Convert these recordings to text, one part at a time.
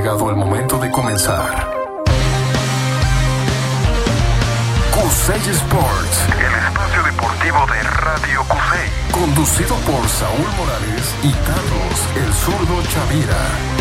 llegado el momento de comenzar. Cusey Sports, el espacio deportivo de Radio Cusey, conducido por Saúl Morales y Carlos el Zurdo Chavira.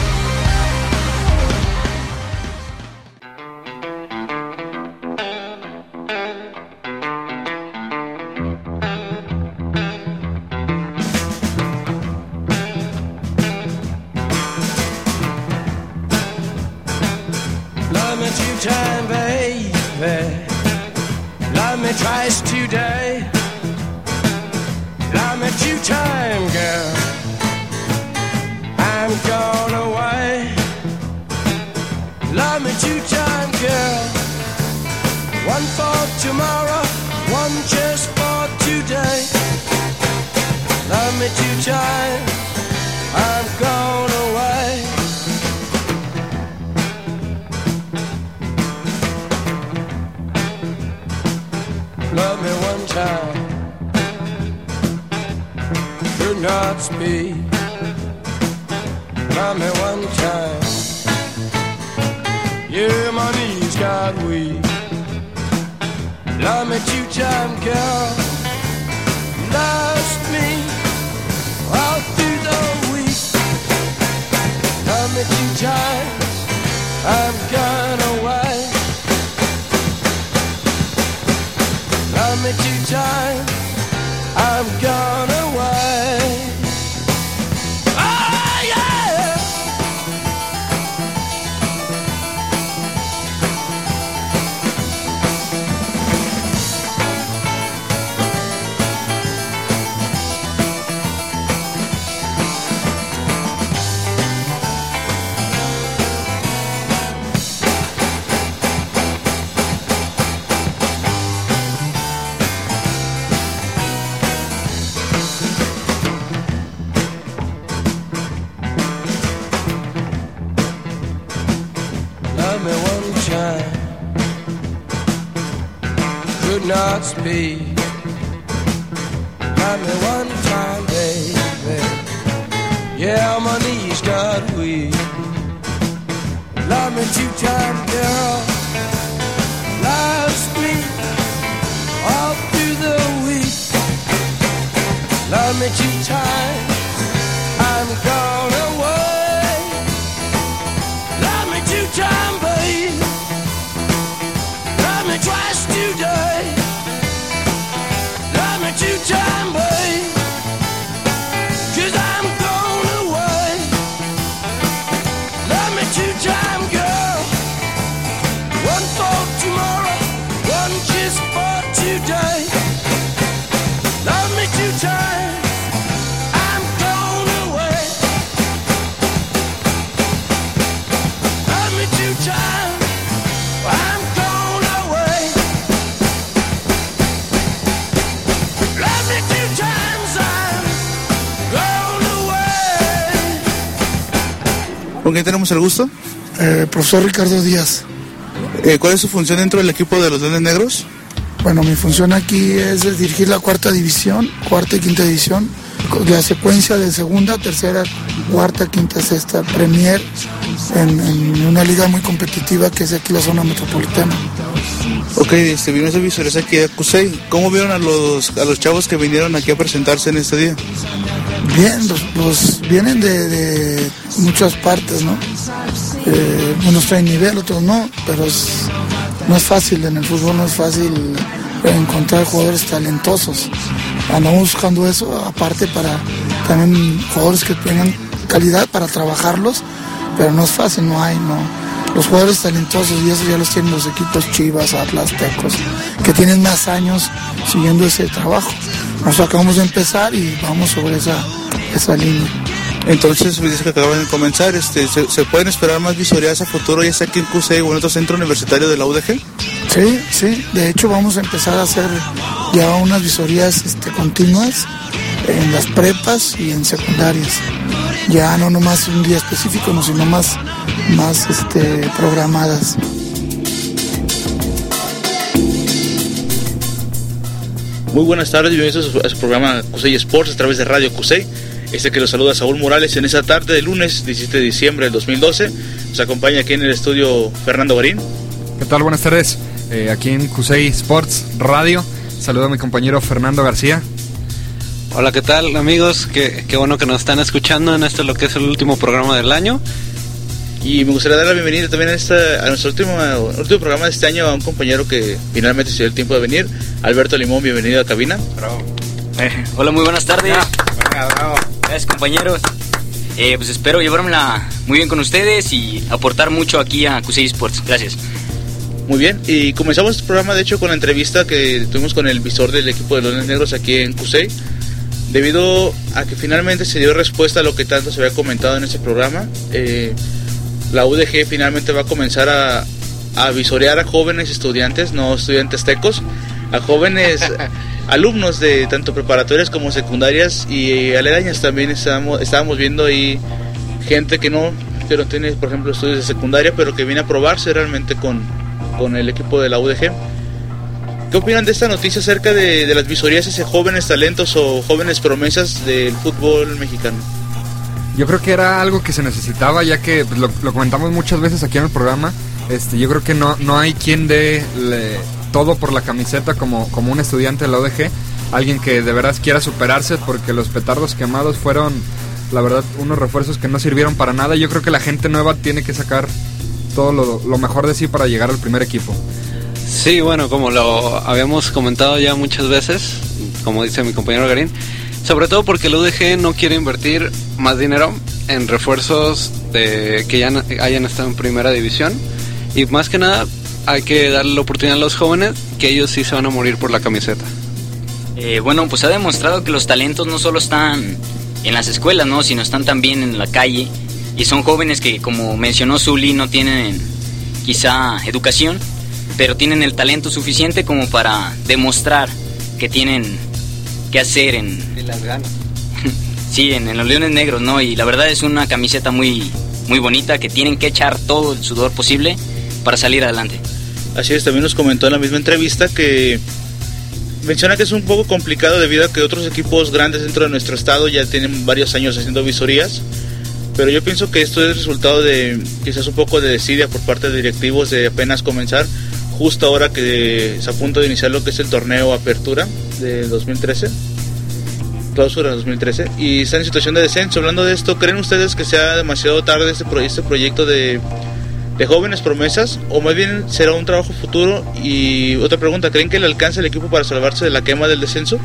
Twice today, love me 2 times, girl. I'm gone away. Love me 2 times, girl. 1 for tomorrow, 1 just for today. Love me 2 times, I'm gone away. Love me 1 time, could not speak. Love me 1 time, yeah, my knees got weak. Love me 2 times, girl. Lost me all through the week. Love me 2 times, I'm gone away. Love me 2 times, I'm gone away. Oh yeah. Not speak. Love me 1 time, baby. Yeah, my knees got weak. Love me 2 times, girl. Lost me all through the week. Love me 2 times, I'm gone away. Love me 2 times, baby. Love me twice today. 2 times, babe, 'cause I'm gone away. Love me 2 times, girl. 1 for tomorrow, 1 just for today. Love me 2 times, I'm gone away. Love me 2 times, I'm gone away. Love me 2 times, I'm gone away. ¿Con quién tenemos el gusto? Profesor Ricardo Díaz. ¿Cuál es su función dentro del equipo de los Leones Negros? Bueno, mi función aquí es dirigir la 4ª división, 4ª y 5ª división, la secuencia de 2ª, 3ª, 4ª, 5ª, 6ª, Premier, en una liga muy competitiva que es aquí la zona metropolitana. Ok, vino ese visores aquí a Cusey. ¿Cómo vieron a los chavos que vinieron aquí a presentarse en este día? Bien, los vienen de muchas partes, ¿no? Unos traen nivel, otros no, pero no es fácil, en el fútbol no es fácil encontrar jugadores talentosos. Andamos buscando eso, aparte para también jugadores que tengan calidad para trabajarlos, pero no es fácil, no. Los jugadores talentosos, y eso ya los tienen los equipos Chivas, Atlas, Tecos, que tienen más años siguiendo ese trabajo. Nosotros acabamos de empezar y vamos sobre esa línea. Entonces, me dice que acaban de comenzar, ¿se pueden esperar más visorías a futuro, ya sea aquí en Cusey o en otro centro universitario de la UDG? Sí, de hecho vamos a empezar a hacer ya unas visorías continuas en las prepas y en secundarias. Ya no nomás un día específico, no, sino más programadas. Muy buenas tardes, bienvenidos a su programa Cusey Sports a través de Radio Cusey. Que los saluda Saúl Morales en esa tarde de lunes 17 de diciembre del 2012. Nos acompaña aquí en el estudio Fernando Garín. ¿Qué tal? Buenas tardes. Aquí en CUSEI Sports Radio. Saludo a mi compañero Fernando García. Hola, ¿qué tal, amigos? Qué bueno que nos están escuchando en lo que es el último programa del año. Y me gustaría dar la bienvenida también a nuestro último programa de este año a un compañero que finalmente se dio el tiempo de venir, Alberto Limón. Bienvenido a cabina. Bravo. Hola, muy buenas tardes. Bravo. Gracias, compañeros. Pues espero llevármela muy bien con ustedes y aportar mucho aquí a CUSEI Sports. Gracias. Muy bien, y comenzamos este programa de hecho con la entrevista que tuvimos con el visor del equipo de Leones Negros aquí en CUSEI, debido a que finalmente se dio respuesta a lo que tanto se había comentado en este programa. La UDG finalmente va a comenzar a visorear a jóvenes estudiantes, no estudiantes tecos, a jóvenes alumnos de tanto preparatorias como secundarias y aledañas. También estábamos viendo ahí gente que no tiene, por ejemplo, estudios de secundaria, pero que viene a probarse realmente con el equipo de la UDG. ¿Qué opinan de esta noticia acerca de las visorías hacia jóvenes talentos o jóvenes promesas del fútbol mexicano? Yo creo que era algo que se necesitaba, ya que pues, lo comentamos muchas veces aquí en el programa. Yo creo que no hay quien dé todo por la camiseta como un estudiante de la UDG, alguien que de verdad quiera superarse, porque los petardos quemados fueron, la verdad, unos refuerzos que no sirvieron para nada. Yo creo que la gente nueva tiene que sacar todo lo mejor de sí para llegar al primer equipo. Sí, bueno, como lo habíamos comentado ya muchas veces, como dice mi compañero Garín, sobre todo porque la UDG no quiere invertir más dinero en refuerzos que ya hayan estado en primera división, y más que nada hay que darle la oportunidad a los jóvenes, que ellos sí se van a morir por la camiseta. Bueno, pues ha demostrado que los talentos no solo están en las escuelas, ¿no?, sino están también en la calle, y son jóvenes que, como mencionó Zuli, no tienen quizá educación, pero tienen el talento suficiente como para demostrar que tienen que hacer y las ganas. Sí, en los Leones Negros, ¿no? Y la verdad es una camiseta muy, muy bonita, que tienen que echar todo el sudor posible para salir adelante. Así es, también nos comentó en la misma entrevista que menciona que es un poco complicado debido a que otros equipos grandes dentro de nuestro estado ya tienen varios años haciendo visorías, pero yo pienso que esto es resultado de quizás un poco de desidia por parte de directivos de apenas comenzar, justo ahora que es a punto de iniciar lo que es el torneo Apertura de 2013, clausura 2013, y está en situación de descenso. Hablando de esto, ¿creen ustedes que sea demasiado tarde este proyecto de jóvenes promesas, o más bien será un trabajo futuro? Y otra pregunta, ¿creen que le alcance el equipo para salvarse de la quema del descenso?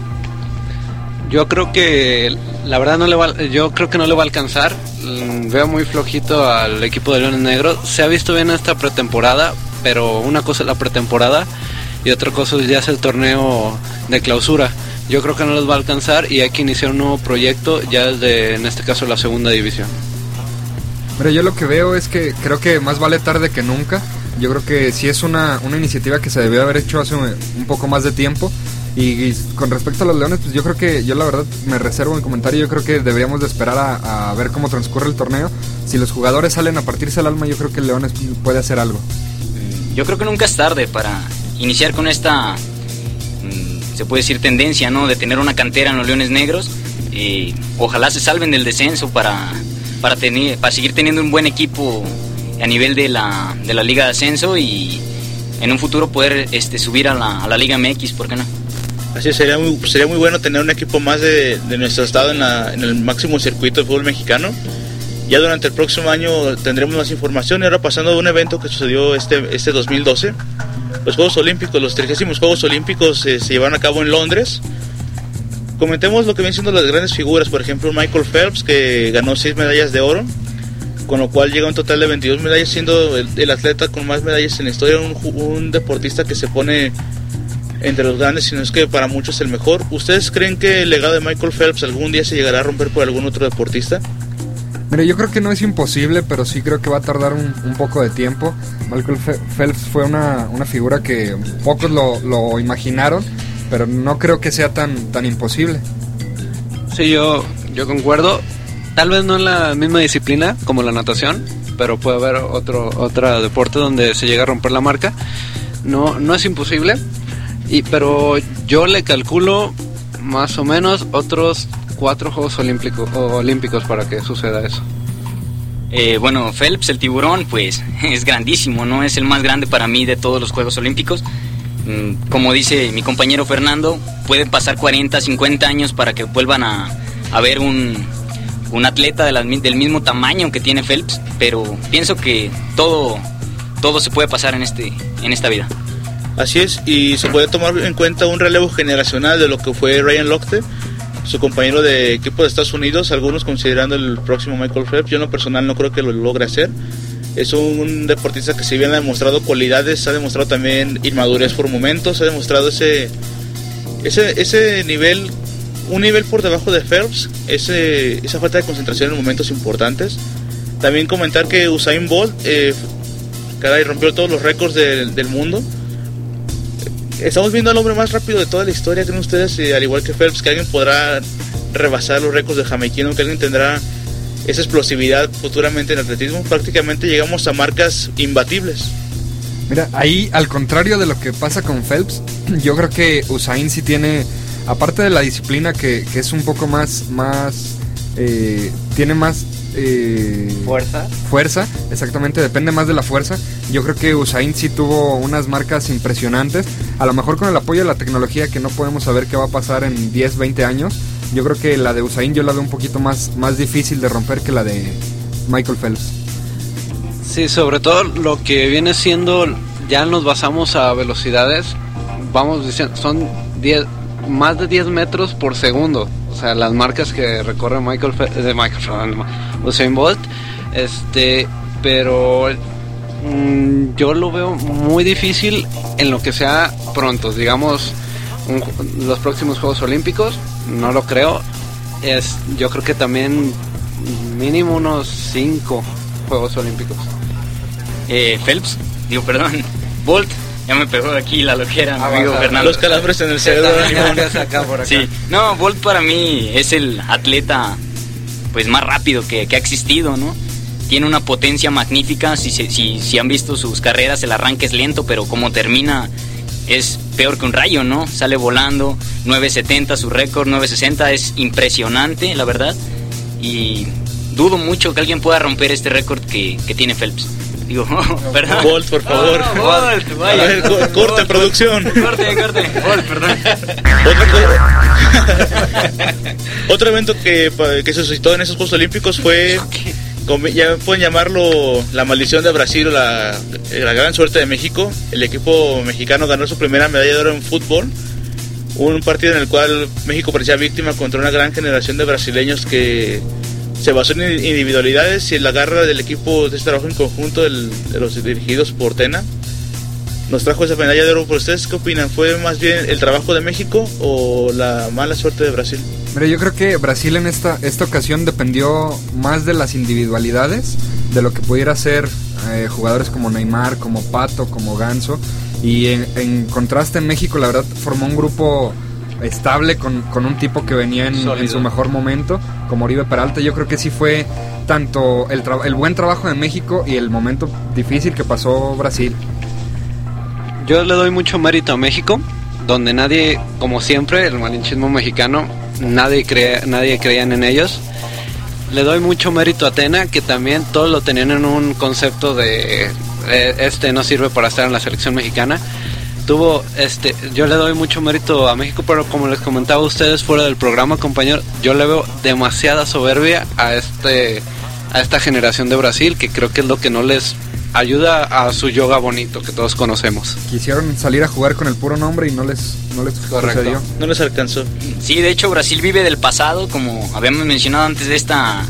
Yo creo que la verdad no le va a alcanzar. Veo muy flojito al equipo de Leones Negros. Se ha visto bien esta pretemporada, pero una cosa es la pretemporada y otra cosa ya es el torneo de clausura. Yo creo que no les va a alcanzar y hay que iniciar un nuevo proyecto ya desde, en este caso, la segunda división. Pero yo lo que veo es que creo que más vale tarde que nunca. Yo creo que sí es una iniciativa que se debió haber hecho hace un poco más de tiempo. Y con respecto a los Leones, pues yo creo que, yo la verdad me reservo mi comentario. Yo creo que deberíamos de esperar a ver cómo transcurre el torneo. Si los jugadores salen a partirse el alma, yo creo que el Leones puede hacer algo. Yo creo que nunca es tarde para iniciar con esta, se puede decir, tendencia, ¿no?, de tener una cantera en los Leones Negros. Ojalá se salven del descenso para seguir teniendo un buen equipo a nivel de la Liga de Ascenso y en un futuro poder subir a la Liga MX, ¿por qué no? Así sería muy bueno tener un equipo más de nuestro estado en el máximo circuito de fútbol mexicano. Ya durante el próximo año tendremos más información. Y ahora pasando a un evento que sucedió este 2012, los Juegos Olímpicos, los 30º Juegos Olímpicos se llevaron a cabo en Londres. Comentemos lo que vienen siendo las grandes figuras. Por ejemplo, Michael Phelps, que ganó 6 medallas de oro, con lo cual llega a un total de 22 medallas, siendo el atleta con más medallas en la historia, un deportista que se pone entre los grandes, si no es que para muchos el mejor. ¿Ustedes creen que el legado de Michael Phelps algún día se llegará a romper por algún otro deportista? Mira, yo creo que no es imposible, pero sí creo que va a tardar un poco de tiempo. Michael Phelps fue una figura que pocos lo imaginaron, pero no creo que sea tan imposible. Sí, yo concuerdo. Tal vez no en la misma disciplina como la natación, pero puede haber otro deporte donde se llega a romper la marca. No es imposible, pero yo le calculo más o menos otros 4 Juegos Olímpicos para que suceda eso. Bueno, Phelps, el tiburón, pues es grandísimo, ¿no? Es el más grande para mí de todos los Juegos Olímpicos. Como dice mi compañero Fernando, puede pasar 40, 50 años para que vuelvan a ver un atleta del mismo tamaño que tiene Phelps, pero pienso que todo se puede pasar en esta vida. Así es, y se puede tomar en cuenta un relevo generacional de lo que fue Ryan Lochte, su compañero de equipo de Estados Unidos, algunos considerando el próximo Michael Phelps. Yo en lo personal no creo que lo logre hacer. Es un deportista que si bien ha demostrado cualidades, ha demostrado también inmadurez por momentos, ha demostrado ese nivel, un nivel por debajo de Phelps, esa falta de concentración en momentos importantes. También comentar que Usain Bolt, rompió todos los récords del mundo. Estamos viendo al hombre más rápido de toda la historia, ¿creen ustedes? Al igual que Phelps, que alguien podrá rebasar los récords de jamaiquino, que alguien tendrá esa explosividad futuramente en atletismo. Prácticamente llegamos a marcas imbatibles. Mira, ahí al contrario de lo que pasa con Phelps, yo creo que Usain sí tiene, aparte de la disciplina que es un poco más tiene más fuerza, exactamente, depende más de la fuerza. Yo creo que Usain sí tuvo unas marcas impresionantes, a lo mejor con el apoyo de la tecnología que no podemos saber qué va a pasar en 10, 20 años. Yo creo que la de Usain yo la veo un poquito más difícil de romper que la de Michael Phelps. Sí, sobre todo lo que viene siendo, ya nos basamos a velocidades, vamos diciendo, son más de 10 metros por segundo. O sea, las marcas que recorre Usain Bolt, pero yo lo veo muy difícil en lo que sea pronto, digamos, los próximos Juegos Olímpicos, no lo creo. Yo creo que también mínimo unos 5 Juegos Olímpicos. Bolt, ya me pegó aquí la loquera, mi amigo Fernando. Los calambres en el cerebro. No, Bolt para mí es el atleta pues más rápido que ha existido, ¿no? Tiene una potencia magnífica. Si han visto sus carreras, el arranque es lento, pero como termina es peor que un rayo, ¿no? Sale volando. 9.70 su récord, 9.60, es impresionante, la verdad. Y dudo mucho que alguien pueda romper este récord que tiene Phelps. Digo, perdón. Bolt, por favor. Bolt, vaya. A ver, corte, Bolt. producción. Corte. Bolt, perdón. Otro evento que se suscitó en esos Juegos Olímpicos fue, ya pueden llamarlo la maldición de Brasil o la gran suerte de México. El equipo mexicano ganó su primera medalla de oro en fútbol. Un partido en el cual México parecía víctima contra una gran generación de brasileños que se basó en individualidades y en la garra del equipo de este trabajo en conjunto de los dirigidos por Tena. Nos trajo esa medalla de oro. ¿Por ustedes qué opinan? ¿Fue más bien el trabajo de México o la mala suerte de Brasil? Mira, yo creo que Brasil en esta ocasión dependió más de las individualidades, de lo que pudiera hacer jugadores como Neymar, como Pato, como Ganso. Y en contraste en México, la verdad, formó un grupo estable con un tipo que venía en su mejor momento, como Oribe Peralta. Yo creo que sí fue tanto el buen trabajo de México y el momento difícil que pasó Brasil. Yo le doy mucho mérito a México, donde nadie, como siempre, el malinchismo mexicano, nadie creían en ellos. Le doy mucho mérito a Tena, que también todos lo tenían en un concepto de no sirve para estar en la selección mexicana. Yo le doy mucho mérito a México, pero como les comentaba a ustedes fuera del programa, compañero, yo le veo demasiada soberbia a esta generación de Brasil, que creo que es lo que no les ayuda a su yoga bonito que todos conocemos. Quisieron salir a jugar con el puro nombre y no les sucedió. No les alcanzó. Sí, de hecho Brasil vive del pasado, como habíamos mencionado antes de esta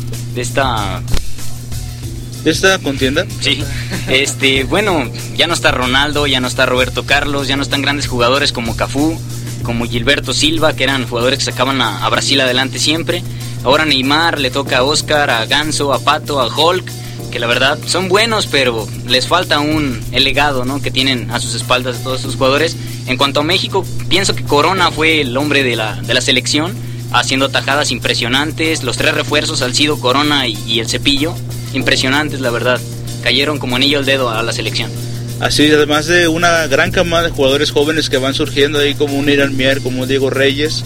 contienda. Sí. Bueno, ya no está Ronaldo, ya no está Roberto Carlos, ya no están grandes jugadores como Cafú, como Gilberto Silva, que eran jugadores que sacaban a Brasil adelante siempre. Ahora Neymar, le toca a Oscar, a Ganso, a Pato, a Hulk, que la verdad son buenos, pero les falta el legado, ¿no?, que tienen a sus espaldas todos sus jugadores. En cuanto a México, pienso que Corona fue el hombre de la selección, haciendo atajadas impresionantes. Los 3 refuerzos, Salcido, Corona y el Cepillo, impresionantes, la verdad. Cayeron como anillo al dedo a la selección. Así, además de una gran camada de jugadores jóvenes que van surgiendo ahí, como un Irán Mier, como Diego Reyes,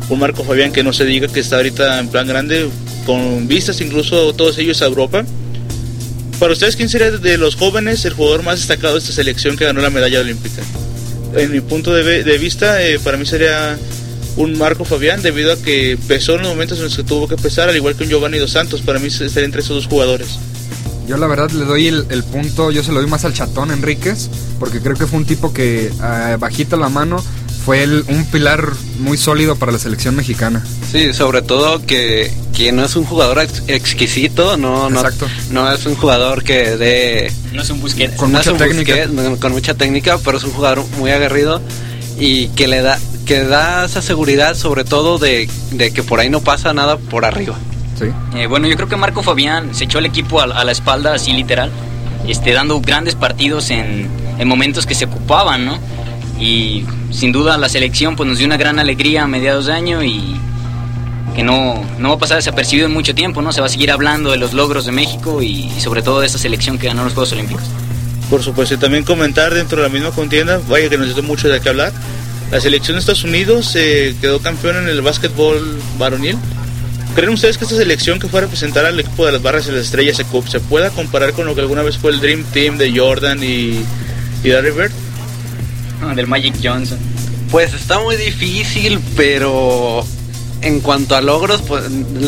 un Marco Fabián que no se diga, que está ahorita en plan grande, con vistas incluso todos ellos a Europa. Para ustedes, ¿quién sería de los jóvenes el jugador más destacado de esta selección que ganó la medalla olímpica? En mi punto de vista, para mí sería un Marco Fabián, debido a que pesó en los momentos en los que tuvo que pesar, al igual que un Giovanni Dos Santos. Para mí estaría entre esos dos jugadores. Yo la verdad le doy el punto, yo se lo doy más al Chatón Enríquez, porque creo que fue un tipo que bajita la mano fue un pilar muy sólido para la selección mexicana. Sí, sobre todo que no es un jugador exquisito, no es un jugador que no es un Busquets, con mucha técnica, con mucha técnica, pero es un jugador muy aguerrido y que da esa seguridad, sobre todo de que por ahí no pasa nada por arriba. Sí. Bueno, yo creo que Marco Fabián se echó el equipo a la espalda, así literal, dando grandes partidos en momentos que se ocupaban, ¿no? Y sin duda la selección pues nos dio una gran alegría a mediados de año, y que no va a pasar desapercibido en mucho tiempo, ¿no? Se va a seguir hablando de los logros de México y sobre todo de esta selección que ganó los Juegos Olímpicos. Por supuesto, y también comentar dentro de la misma contienda, vaya que nos dio mucho de qué hablar, la selección de Estados Unidos quedó campeón en el básquetbol varonil. ¿Creen ustedes que esta selección que fue a representar al equipo de las Barras y las Estrellas se pueda comparar con lo que alguna vez fue el Dream Team de Jordan y Larry Bird? Del Magic Johnson. Pues está muy difícil, pero en cuanto a logros, pues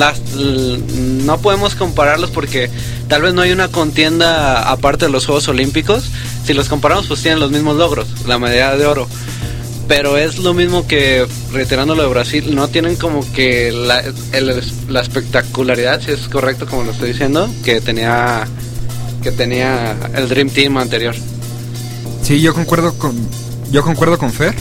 no podemos compararlos porque tal vez no hay una contienda aparte de los Juegos Olímpicos. Si los comparamos, pues tienen los mismos logros, la medalla de oro. Pero es lo mismo que, reiterando lo de Brasil, no tienen como que la espectacularidad, si es correcto como lo estoy diciendo, que tenía el Dream Team anterior. Sí, yo concuerdo con Fer.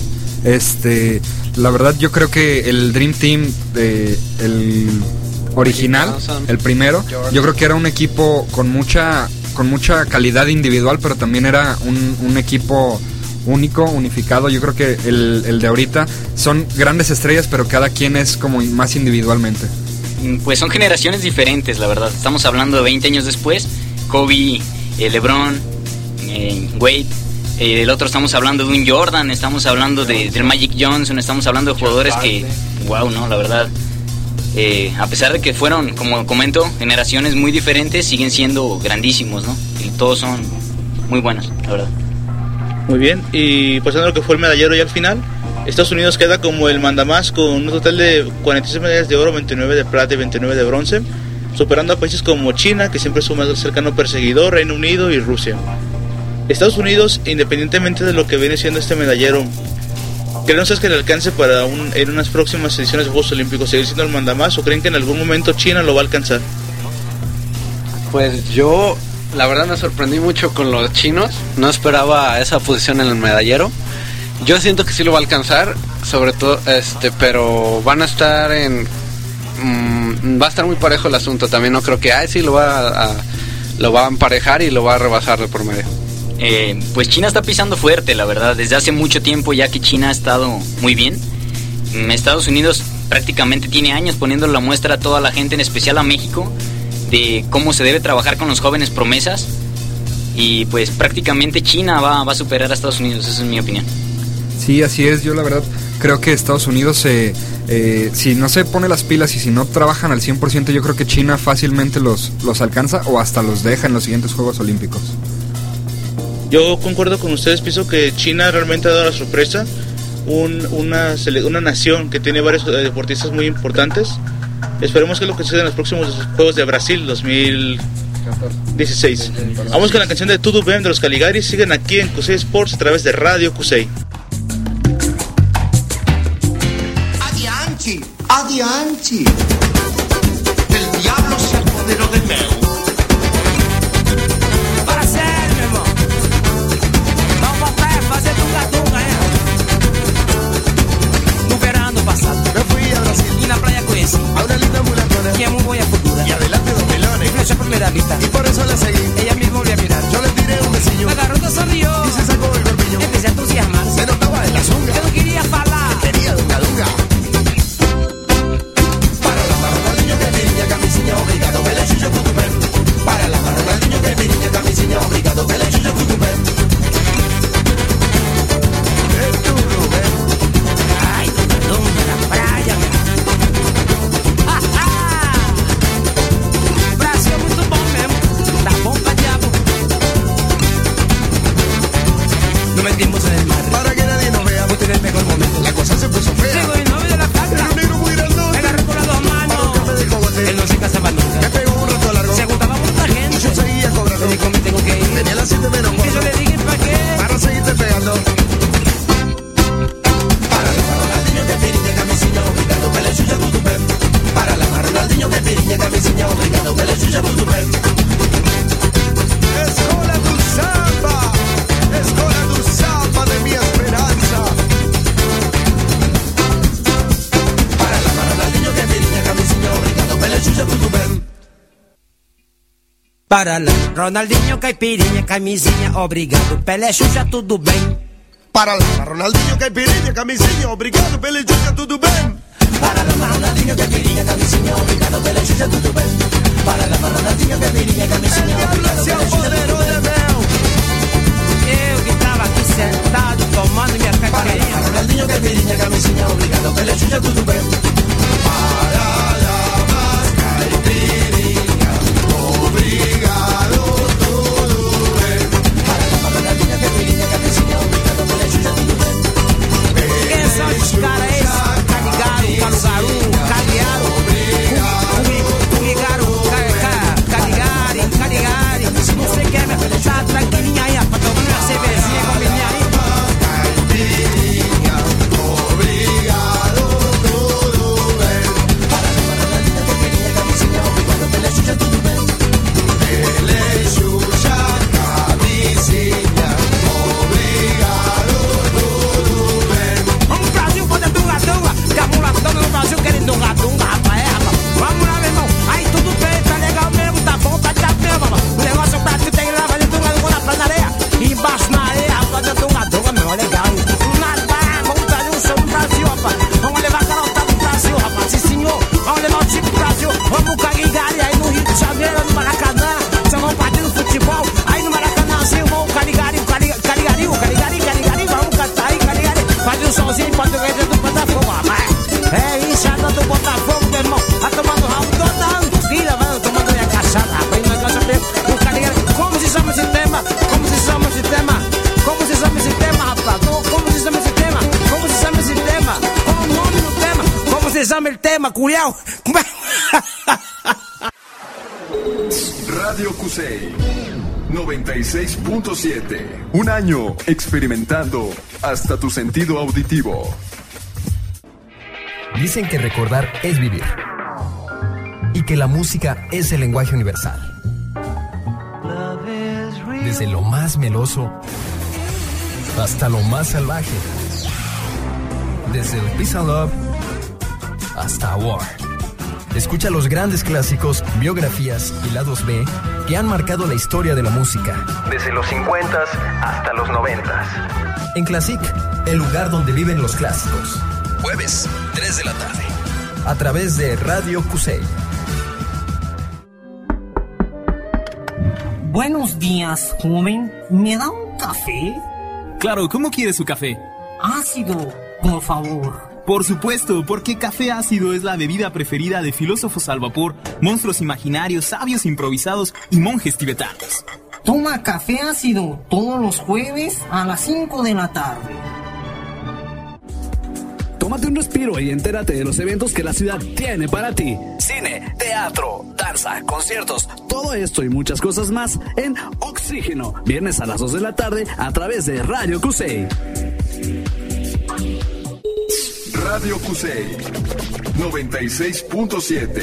La verdad yo creo que el Dream Team el original, el primero, yo creo que era un equipo con mucha calidad individual, pero también era un equipo único, unificado. Yo creo que el de ahorita son grandes estrellas, pero cada quien es como más individualmente. Pues son generaciones diferentes, la verdad. Estamos hablando de 20 años después. Kobe, LeBron, Wade. Del otro estamos hablando de un Jordan, estamos hablando del Magic Johnson, estamos hablando de jugadores que, wow, no, la verdad, a pesar de que fueron, como comento, generaciones muy diferentes, siguen siendo grandísimos, ¿no? Y todos son muy buenos, la verdad. Muy bien, y pasando a lo que fue el medallero ya al final, Estados Unidos queda como el mandamás con un total de 46 medallas de oro, 29 de plata y 29 de bronce, superando a países como China, que siempre es su más cercano perseguidor, Reino Unido y Rusia. Estados Unidos, independientemente de lo que viene siendo este medallero, ¿creen ustedes que le alcance para en unas próximas ediciones de Juegos Olímpicos seguir siendo el mandamás, o creen que en algún momento China lo va a alcanzar? Pues yo, la verdad, me sorprendí mucho con los chinos, no esperaba esa posición en el medallero. Yo siento que sí lo va a alcanzar, sobre todo, pero van a estar va a estar muy parejo el asunto. También no creo que sí lo va a emparejar y lo va a rebasar de por medio. Pues China está pisando fuerte, la verdad, desde hace mucho tiempo ya que China ha estado muy bien. Estados Unidos prácticamente tiene años poniendo la muestra a toda la gente, en especial a México, de cómo se debe trabajar con los jóvenes promesas, y pues prácticamente China va a superar a Estados Unidos, esa es mi opinión. Sí, así es. Yo la verdad creo que Estados Unidos si no se pone las pilas y si no trabajan al 100%, yo creo que China fácilmente los alcanza o hasta los deja en los siguientes Juegos Olímpicos. Yo concuerdo con ustedes, pienso que China realmente ha dado la sorpresa, una nación que tiene varios deportistas muy importantes. Esperemos que es lo que suceda en los próximos Juegos de Brasil 2016. Vamos con la canción de Tudo Bem de los Caligaris. Siguen aquí en Cusey Sports a través de Radio Cusey. Adiante, adiante. El diablo se apoderó de mí. A una linda mulatona que amo muy a futura y adelante dos melones y flecha por primera vista y por eso la seguí. Ella misma volvió a mirar, yo le tiré un besillo, me agarró, te sonrió y se sacó el corpiño. Empecé a entusiasmar, se notaba en la zunga, yo no quería falar, quería dunga dunga. Para la las 7 menos cuarto. Que yo le diga para qué. Para seguirte pegando. Para la Ronaldinho que piriña camisinha, obrigado pela xuxa do bem. Para la Ronaldinho que piriña camisinha, obrigado pela xuxa do bem. Escola do samba de mi esperanza. Para la Ronaldinho que piriña camisinha, obrigado pela xuxa do bem. Para lá, Ronaldinho, caipirinha, camisinha, obrigado, Pelé, Xuxa, tudo bem. Para lá, Ronaldinho, caipirinha, camisinha, obrigado, Pelé, Xuxa, tudo bem. Para lá, Ronaldinho, caipirinha, camisinha, obrigado, Pelé, Xuxa, tudo bem. Para lá, Ronaldinho, caipirinha, camisinha, obrigado, Pelé, Xuxa, tudo bem. Eu que tava aqui sentado, tomando minha caipirinha. Para lá, Ronaldinho, caipirinha, camisinha, obrigado, Pelé, Xuxa, tudo bem. Para lá, caipirinha, obrigado. Quem são esses caras aí? Caligaram, Calugaru, Caligaram, Caligari, não sei o que é, tá tranquilinha aí, rapaz, tomando uma cervejinha com a menina aí. Caipirinha, obrigado, tudo bem. Para la Ronaldinho, caipirinha, camisinha, obrigado, Pelé, Xuxa, tudo bem. Pelé, Xuxa, camisinha, obrigado, tudo bem. Vamos pro Brasil, fazer dunga-dunga, que a mulatona no Brasil querendo dunga-dunga, rapaz, rapaz. Vamos lá, meu irmão, aí tudo bem, tá legal mesmo, tá bom, tá mesmo, rapaz. O negócio é o Brasil tem que ir lá fazer dunga-dunga na praia, na areia, e embaixo na areia, rapaz, fazer dunga-dunga, meu, é legal. Nadar, vamos fazer um show no Brasil, rapaz. Vamos levar a carota pro Brasil, rapaz, sim senhor. Vamos levar o time pro Brasil, vamos Caligari aí no Rio de Janeiro, no Maracanã. Só vamos partir no futebol, aí no Maracanãzinho, vamos Caligari, vamos cantar aí, Caligari. Fazer um showzinho em português do Botafogo, rapaz. É isso, a do Botafogo, meu irmão. Tá tomando rabo toda a filha, mano, tomando minha cachaça, rapaz. O negócio é o Caligari. Como se chama esse tema? Como se chama esse tema? Como se chama esse tema, rapaz? Como se chama esse tema? Como se chama esse tema? Qual o nome do tema? Como se chama o tema, culhão? Radio Cusey 96.7. Un año experimentando hasta tu sentido auditivo. Dicen que recordar es vivir y que la música es el lenguaje universal. Desde lo más meloso hasta lo más salvaje. Desde el Peace and Love hasta War. Escucha los grandes clásicos, biografías y lados B que han marcado la historia de la música. Desde los 50s hasta los 90s. En Classic, el lugar donde viven los clásicos. Jueves, 3 de la tarde. A través de Radio Cusey. Buenos días, joven. ¿Me da un café? Claro, ¿cómo quiere su café? Ácido, por favor. Por supuesto, porque café ácido es la bebida preferida de filósofos al vapor, monstruos imaginarios, sabios improvisados y monjes tibetanos. Toma café ácido todos los jueves a las 5 de la tarde. Tómate un respiro y entérate de los eventos que la ciudad tiene para ti. Cine, teatro, danza, conciertos, todo esto y muchas cosas más en Oxígeno. Viernes a las 2 de la tarde a través de Radio Cusey. Radio Cusey 96.7.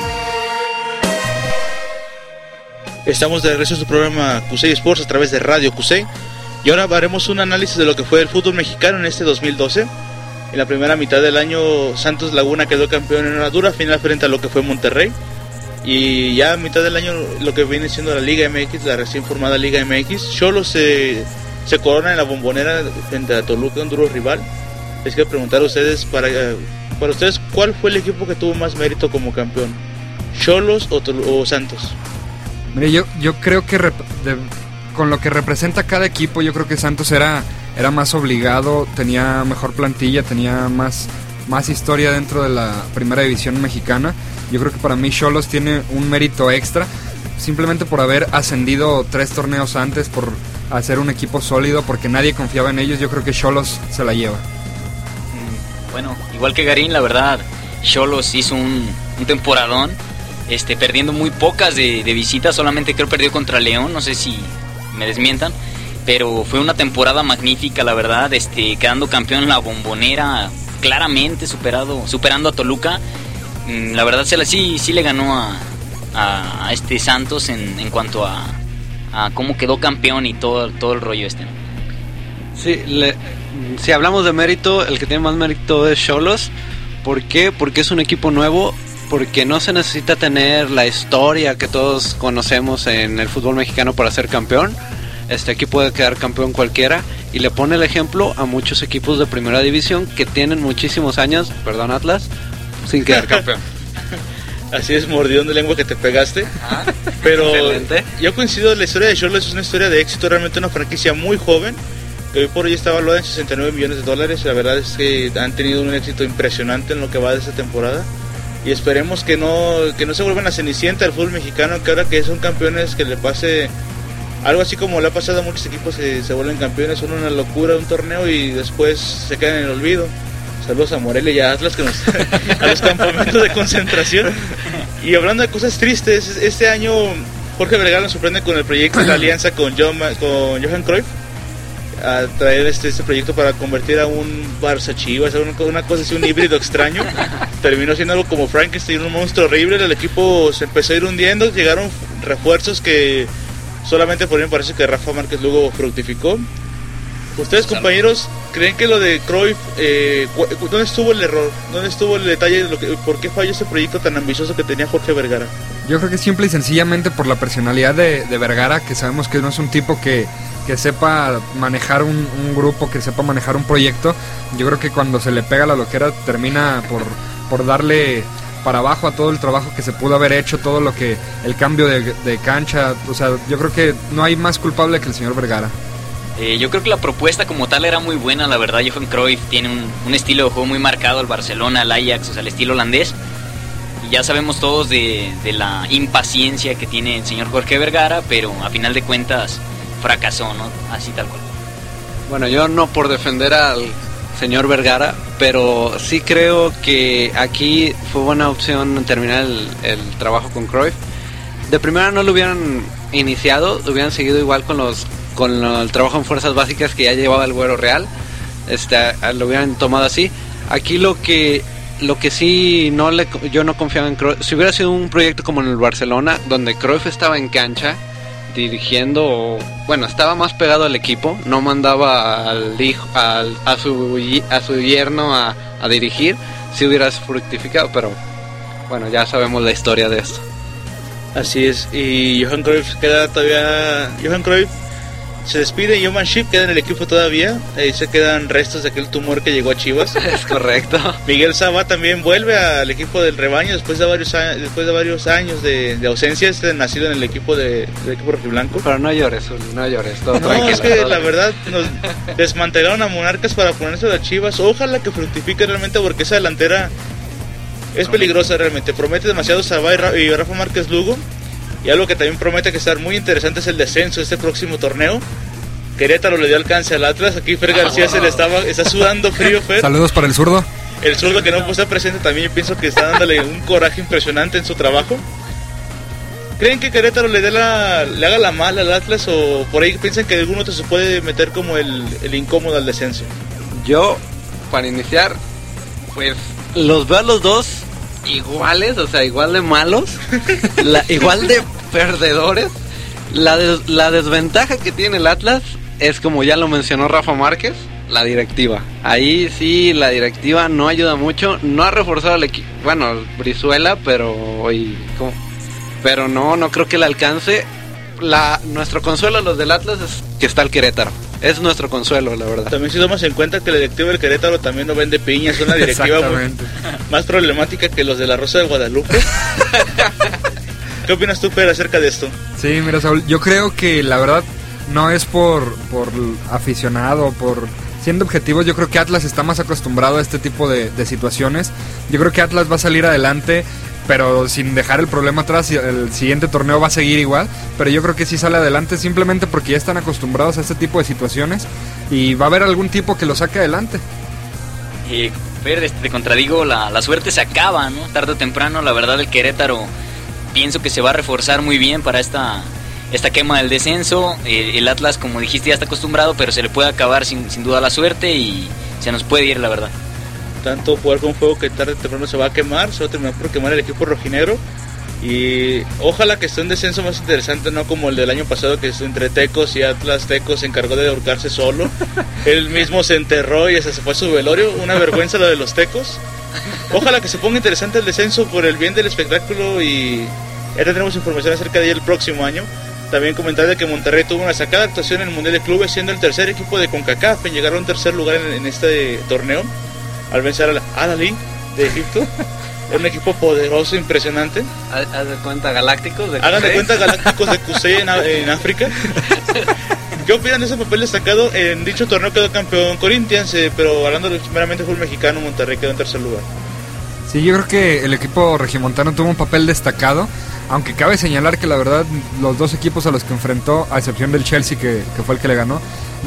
Estamos de regreso a su programa Cusey Sports a través de Radio Cusey. Y ahora haremos un análisis de lo que fue el fútbol mexicano en este 2012. En la primera mitad del año, Santos Laguna quedó campeón en una dura final frente a lo que fue Monterrey. Y ya a mitad del año, lo que viene siendo la Liga MX, la recién formada Liga MX, Xolos se corona en la Bombonera frente a Toluca, un duro rival. Les quiero preguntar a ustedes, para ustedes, ¿cuál fue el equipo que tuvo más mérito como campeón? ¿Xolos o Santos? Mire, yo creo que con lo que representa cada equipo, yo creo que Santos era más obligado, tenía mejor plantilla, tenía más historia dentro de la primera división mexicana. Yo creo que para mí Xolos tiene un mérito extra, simplemente por haber ascendido 3 torneos antes, por hacer un equipo sólido, porque nadie confiaba en ellos. Yo creo que Xolos se la lleva. Bueno, igual que Garín, la verdad, Xolos hizo un temporadón, perdiendo muy pocas de visita, solamente creo perdió contra León, no sé si me desmientan, pero fue una temporada magnífica, la verdad, quedando campeón en la Bombonera, claramente superando a Toluca. La verdad sí le ganó a Santos en cuanto a cómo quedó campeón y todo el rollo Sí, si hablamos de mérito, el que tiene más mérito es Xolos. ¿Por qué? Porque es un equipo nuevo, porque no se necesita tener la historia que todos conocemos en el fútbol mexicano para ser campeón. Aquí puede quedar campeón cualquiera, y le pone el ejemplo a muchos equipos de primera división que tienen muchísimos años, perdón Atlas, sin quedar campeón. Así es, mordidón de lengua que te pegaste. Pero excelente. Yo coincido, la historia de Xolos es una historia de éxito, realmente una franquicia muy joven, que hoy por hoy está valuada en $69 millones. La verdad es que han tenido un éxito impresionante en lo que va de esta temporada, y esperemos que no se vuelvan a cenicienta del fútbol mexicano, que ahora que son campeones que le pase algo así como le ha pasado a muchos equipos, se vuelven campeones, son una locura un torneo y después se quedan en el olvido. Saludos a Morelia y a Atlas a los campamentos de concentración. Y hablando de cosas tristes, este año Jorge Vergara nos sorprende con el proyecto de la alianza con Johan Cruyff, a traer este proyecto para convertir a un Barça Chivas, una cosa así, un híbrido extraño. Terminó siendo algo como Frankenstein, un monstruo horrible. El equipo se empezó a ir hundiendo, llegaron refuerzos que solamente por mí me parece que Rafa Márquez Lugo fructificó. Ustedes, compañeros, ¿creen que lo de Cruyff, dónde estuvo el error? ¿Dónde estuvo el detalle de por qué falló ese proyecto tan ambicioso que tenía Jorge Vergara? Yo creo que simple y sencillamente por la personalidad de Vergara, que sabemos que no es un tipo que sepa manejar un grupo, que sepa manejar un proyecto. Yo creo que cuando se le pega la loquera termina por darle para abajo a todo el trabajo que se pudo haber hecho, todo lo que, el cambio de cancha. O sea, yo creo que no hay más culpable que el señor Vergara. Yo creo que la propuesta como tal era muy buena, la verdad. Johan Cruyff tiene un estilo de juego muy marcado, al Barcelona, al Ajax, o sea, el estilo holandés. Y ya sabemos todos de la impaciencia que tiene el señor Jorge Vergara, pero a final de cuentas fracasó, ¿no? Así tal cual. Bueno, yo no por defender al señor Vergara, pero sí creo que aquí fue buena opción terminar el trabajo con Cruyff. De primera no lo hubieran iniciado, hubieran seguido igual con el trabajo en fuerzas básicas que ya llevaba el Güero Real, lo hubieran tomado así. Aquí lo que sí yo no confiaba en Cruyff. Si hubiera sido un proyecto como en el Barcelona, donde Cruyff estaba en cancha dirigiendo, bueno, estaba más pegado al equipo, no mandaba al hijo, a su yerno a dirigir, si hubiera fructificado, pero bueno, ya sabemos la historia de esto. Así es, y Johan Cruyff queda todavía. Johan Cruyff se despide, y Johan Schipp queda en el equipo todavía. Ahí se quedan restos de aquel tumor que llegó a Chivas. Es correcto. Miguel Saba también vuelve al equipo del rebaño después de varios años de ausencia. Nacido en el equipo del equipo rojiblanco. Pero no llores, todo no, tranquilo. Es que la verdad nos desmantelaron a Monarcas para ponerse a las Chivas. Ojalá que fructifique realmente, porque esa delantera es peligrosa realmente. Promete demasiado Saba y Rafa Márquez Lugo. Y algo que también promete que estar muy interesante es el descenso de este próximo torneo. Querétaro le dio alcance al Atlas. Aquí Fer García está sudando frío, Fer. Saludos para el zurdo. El zurdo que no puede estar presente también, yo pienso que está dándole un coraje impresionante en su trabajo. ¿Creen que Querétaro le haga la mala al Atlas, o por ahí piensan que algún otro se puede meter como el incómodo al descenso? Yo, para iniciar, pues los veo a los dos iguales, o sea, igual de malos, igual de perdedores. La desventaja que tiene el Atlas es, como ya lo mencionó Rafa Márquez, la directiva. Ahí sí, la directiva no ayuda mucho, no ha reforzado el equipo, bueno, Brizuela, pero no creo que le alcance. Nuestro consuelo a los del Atlas es que está el Querétaro. Es nuestro consuelo, la verdad. También si tomamos en cuenta que la directiva del Querétaro también no vende piñas, es una directiva más problemática que los de la Rosa de Guadalupe. ¿Qué opinas tú, Pedro, acerca de esto? Sí, mira, Saúl, yo creo que la verdad no es por aficionado, siendo objetivos. Yo creo que Atlas está más acostumbrado a este tipo de situaciones. Yo creo que Atlas va a salir adelante, pero sin dejar el problema atrás. El siguiente torneo va a seguir igual, pero yo creo que sí sale adelante simplemente porque ya están acostumbrados a este tipo de situaciones y va a haber algún tipo que lo saque adelante. Te contradigo, la suerte se acaba, ¿no? Tarde o temprano, la verdad, el Querétaro pienso que se va a reforzar muy bien para esta esta quema del descenso. El Atlas, como dijiste, ya está acostumbrado, pero se le puede acabar sin duda la suerte y se nos puede ir, la verdad. Tanto jugar con fuego que tarde o temprano se va a quemar, se va a terminar por quemar el equipo rojinegro. Y ojalá que esté un descenso más interesante, no como el del año pasado, que es entre Tecos y Atlas. Tecos se encargó de ahorcarse solo, él mismo se enterró y hasta se fue a su velorio. Una vergüenza lo de los Tecos. Ojalá que se ponga interesante el descenso por el bien del espectáculo, y ya tendremos información acerca de ello el próximo año. También comentar de que Monterrey tuvo una destacada actuación en el Mundial de Clubes, siendo el tercer equipo de CONCACAF en llegar a un tercer lugar en este torneo, al vencer al Al-Ahly de Egipto. Es un equipo poderoso, impresionante. Haz de cuenta Galácticos de Cusey. Hagan de cuenta Galácticos de Cusey en África. ¿Qué opinan de ese papel destacado? En dicho torneo quedó campeón Corinthians, pero hablando primeramente fue el mexicano. Monterrey quedó en tercer lugar. Sí, yo creo que el equipo regiomontano tuvo un papel destacado, aunque cabe señalar que la verdad los dos equipos a los que enfrentó, a excepción del Chelsea que fue el que le ganó,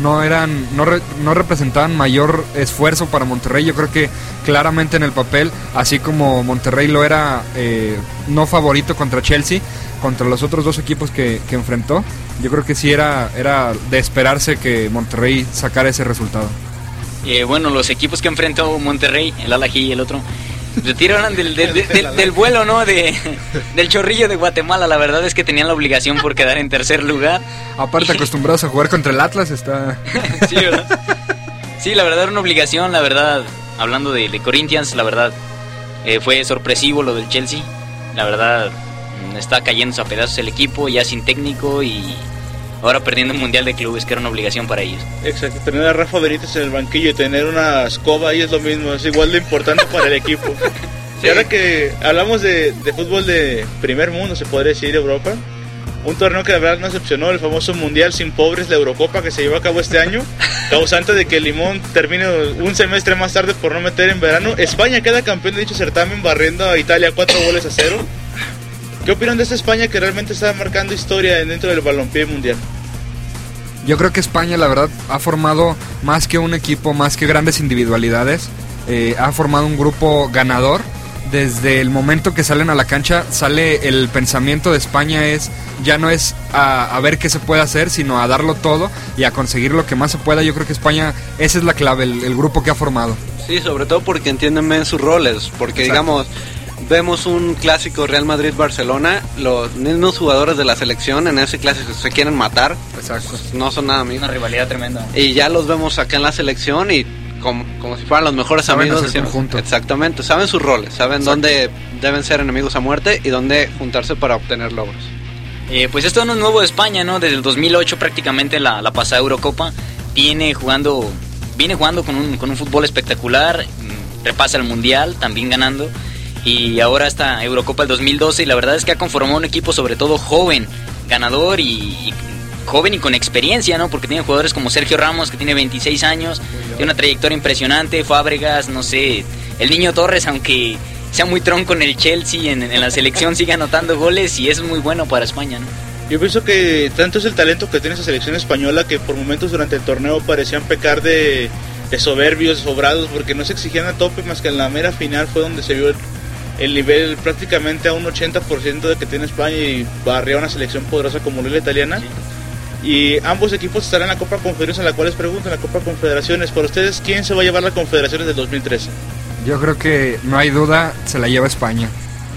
no representaban mayor esfuerzo para Monterrey. Yo creo que claramente en el papel, así como Monterrey lo era no favorito contra Chelsea, contra los otros dos equipos que enfrentó, yo creo que sí era de esperarse que Monterrey sacara ese resultado. Bueno, los equipos que enfrentó Monterrey, el Al-Ahly y el otro, se tiraron del vuelo, ¿no? Del Chorrillo de Guatemala. La verdad es que tenían la obligación por quedar en tercer lugar. Aparte, acostumbrados a jugar contra el Atlas, está... Sí, ¿verdad? Sí, la verdad era una obligación, la verdad. Hablando de Corinthians, la verdad, fue sorpresivo lo del Chelsea. La verdad, está cayéndose a pedazos el equipo, ya sin técnico, y ahora perdiendo el Mundial de Clubes, que era una obligación para ellos. Exacto, tener a Rafa Benítez en el banquillo y tener una escoba ahí es lo mismo, es igual de importante para el equipo. Sí. Y ahora que hablamos de fútbol de primer mundo, se podría decir, Europa, un torneo que la verdad no decepcionó, el famoso Mundial sin pobres, la Eurocopa, que se llevó a cabo este año, causante de que el Limón termine un semestre más tarde por no meter en verano. España queda campeón de dicho certamen, barriendo a Italia 4-0. ¿Qué opinan de esta España que realmente está marcando historia dentro del balompié mundial? Yo creo que España, la verdad, ha formado más que un equipo, más que grandes individualidades, ha formado un grupo ganador. Desde el momento que salen a la cancha, sale el pensamiento de España, ya no es a ver qué se puede hacer, sino a darlo todo y a conseguir lo que más se pueda. Yo creo que España, esa es la clave, el grupo que ha formado. Sí, sobre todo porque entienden bien sus roles, porque exacto, digamos... Vemos un clásico Real Madrid-Barcelona, los mismos jugadores de la selección en ese clásico se quieren matar. Exacto. No son nada amigos. Una rivalidad tremenda. Y ya los vemos acá en la selección y como si fueran los mejores amigos. Exactamente, saben sus roles, saben exacto, dónde deben ser enemigos a muerte y dónde juntarse para obtener logros. Pues esto no es nuevo de España, ¿no? Desde el 2008 prácticamente la pasada Eurocopa viene jugando con un fútbol espectacular, repasa el Mundial, también ganando. Y ahora esta Eurocopa del 2012, y la verdad es que ha conformado un equipo sobre todo joven, ganador y joven y con experiencia, ¿no? Porque tiene jugadores como Sergio Ramos, que tiene 26 años, tiene una trayectoria impresionante, Fábregas, no sé, el Niño Torres, aunque sea muy tronco en el Chelsea, en la selección sigue anotando goles y es muy bueno para España, ¿no? Yo pienso que tanto es el talento que tiene esa selección española que por momentos durante el torneo parecían pecar de soberbios, sobrados, porque no se exigían a tope, más que en la mera final fue donde se vio el nivel prácticamente a un 80% de que tiene España y barrió a una selección poderosa como la italiana. Y ambos equipos estarán en la Copa Confederaciones, en la cual les pregunto, en la Copa Confederaciones, para ustedes, ¿quién se va a llevar la Confederaciones del 2013? Yo creo que no hay duda, se la lleva España.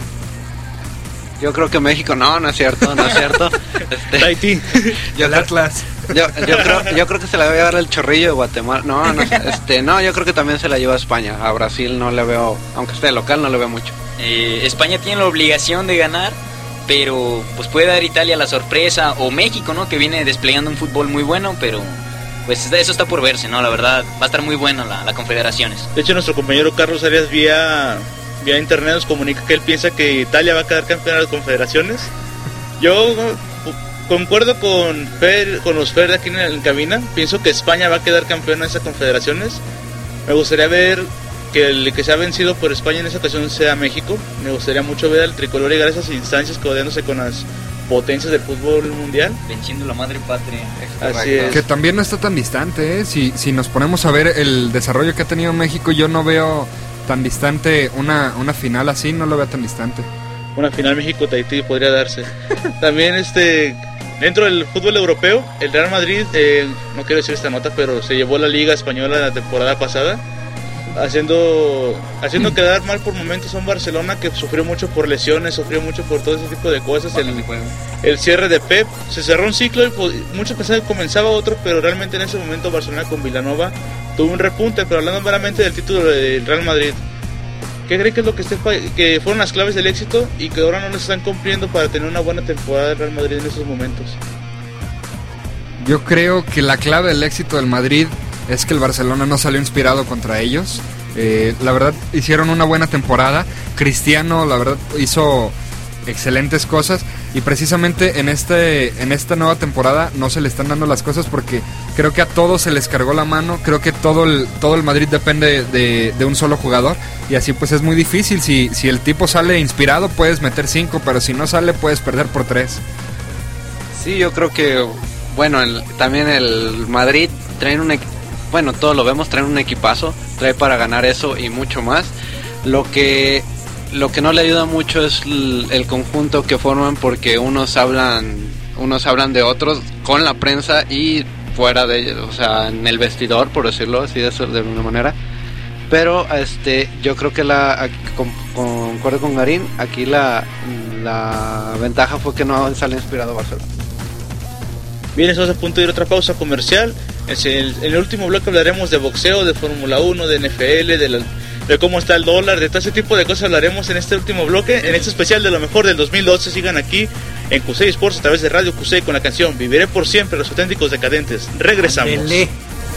Yo creo que México, no es cierto. Tahití. Y el Atlas. Yo creo que se la va a llevar el Chorrillo de Guatemala. No, yo creo que también se la lleva España. A Brasil no le veo, aunque esté local, no le veo mucho. España tiene la obligación de ganar, pero pues puede dar Italia la sorpresa, o México, ¿no? Que viene desplegando un fútbol muy bueno, pero pues eso está por verse, ¿no? La verdad, va a estar muy buena la Confederaciones. De hecho, nuestro compañero Carlos Arias vía internet nos comunica que él piensa que Italia va a quedar campeona de las Confederaciones. Yo concuerdo con los Fer de aquí en cabina. Pienso que España va a quedar campeona de esas Confederaciones. Me gustaría ver que el que se ha vencido por España en esa ocasión sea México. Me gustaría mucho ver al tricolor llegar a esas instancias codeándose con las potencias del fútbol mundial, venciendo la madre patria. Así es. Que también no está tan distante, ¿eh? Si nos ponemos a ver el desarrollo que ha tenido México, yo no veo tan distante una final así, no lo veo tan distante. Una final México-Tahití podría darse. También Dentro del fútbol europeo, el Real Madrid, no quiero decir esta nota, pero se llevó la Liga Española la temporada pasada, haciendo quedar mal por momentos a un Barcelona que sufrió mucho por lesiones, sufrió mucho por todo ese tipo de cosas. El cierre de Pep, se cerró un ciclo y muchos pensaban que comenzaba otro, pero realmente en ese momento Barcelona con Vilanova tuvo un repunte. Pero hablando meramente del título del Real Madrid, ¿qué cree que es lo que fueron las claves del éxito y que ahora no les están cumpliendo para tener una buena temporada del Real Madrid en estos momentos? Yo creo que la clave del éxito del Madrid es que el Barcelona no salió inspirado contra ellos. La verdad hicieron una buena temporada. Cristiano, la verdad, hizo excelentes cosas, y precisamente en esta nueva temporada no se le están dando las cosas porque creo que a todos se les cargó la mano. Creo que todo el Madrid depende de un solo jugador, y así pues es muy difícil. Si el tipo sale inspirado puedes meter 5, pero si no sale puedes perder por 3. Sí, yo creo que bueno, también el Madrid traen todos lo vemos, traen un equipazo, trae para ganar eso y mucho más. Lo que no le ayuda mucho es el conjunto que forman, porque unos hablan de otros con la prensa y fuera de ellos, o sea, en el vestidor, por decirlo así de alguna manera. Pero yo creo que concuerdo con Garín, aquí la ventaja fue que no sale inspirado Barcelona. Bien, estamos a punto de ir a otra pausa comercial. En el último bloque hablaremos de boxeo, de Fórmula 1, de NFL, de cómo está el dólar, de todo ese tipo de cosas hablaremos en este último bloque, en este especial de lo mejor del 2012. Sigan aquí en Cusey Sports a través de Radio Cusey con la canción Viviré por siempre, los auténticos decadentes. Regresamos. Andele.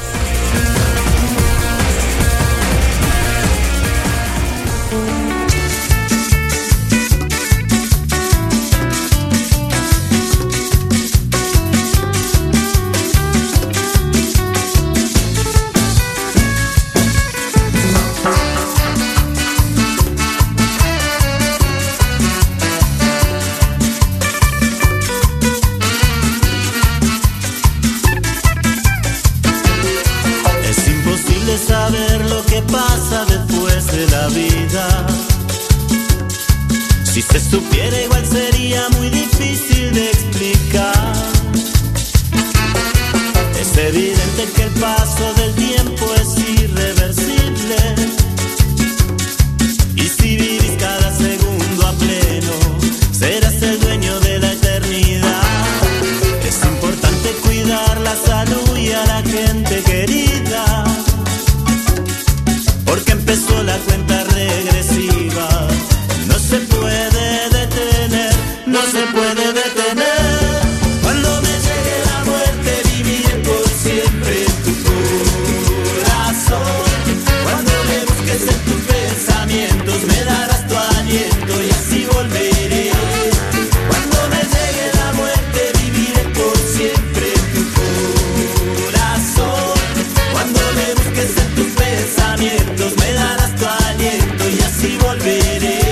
Saber lo que pasa después de la vida. Si se supiera igual sería muy difícil de explicar. Es evidente que el paso del tiempo es irreversible, y si vivís cada segundo a pleno, serás el dueño de la eternidad. Es importante cuidar la salud y a la gente querida, porque empezó la cuenta regresiva. No se puede detener, no se puede detener. Cuando me llegue la muerte viviré por siempre en tu corazón. Cuando me busques en tus pensamientos me darás tu aliento y así volveré. Cuando me llegue la muerte viviré por siempre en tu corazón. Cuando me busques en tus pensamientos me darás tu aliento y así volveré.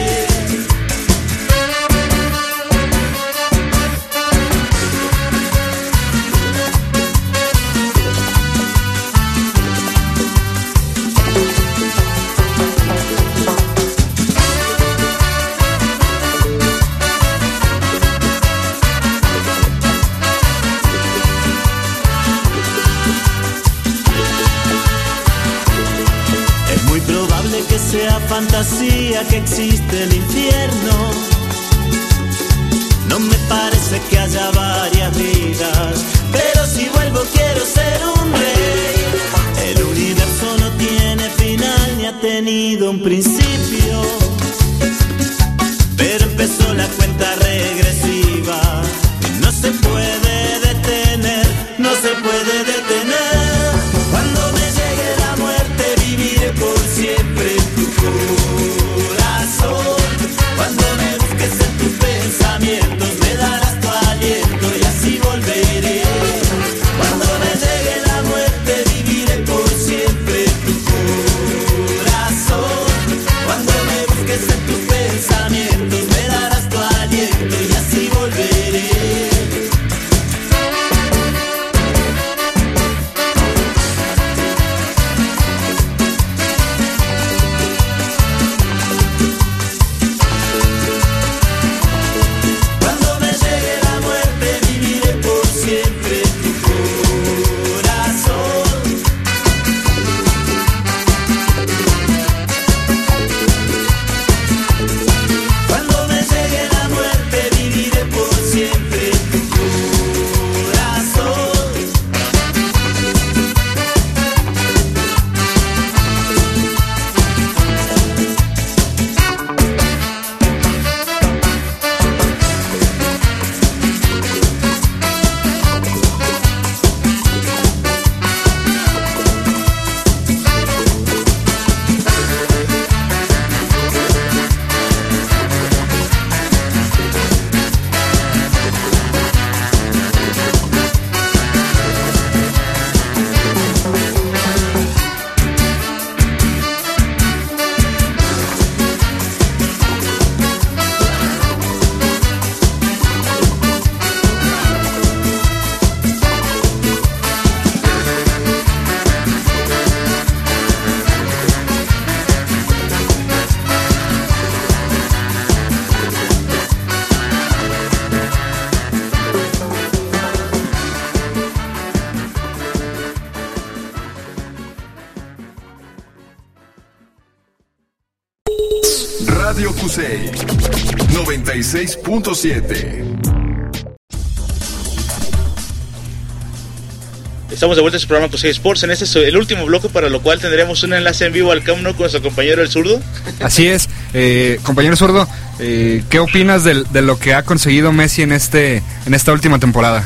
Es muy probable que sea fantasía que existe el infierno. No me parece que haya varias vidas, pero si vuelvo quiero ser un rey. El universo no tiene final ni ha tenido un principio, pero empezó la cuenta regresiva. No se puede detener, no se puede detener. Cuando me llegue la muerte viviré por siempre en tu corazón. Cuando me busques en tus pensamientos me darás tu aliento y así volveré. Cuando me llegue la muerte viviré por siempre en tu corazón. Cuando me busques en tus pensamientos me darás tu aliento y así volveré. Radio Cusey 96.7. Estamos de vuelta en su programa Cusey Sports. En este es el último bloque, para lo cual tendremos un enlace en vivo al Camp Nou con nuestro compañero el Zurdo. Así es, compañero Zurdo, ¿qué opinas de lo que ha conseguido Messi en esta última temporada?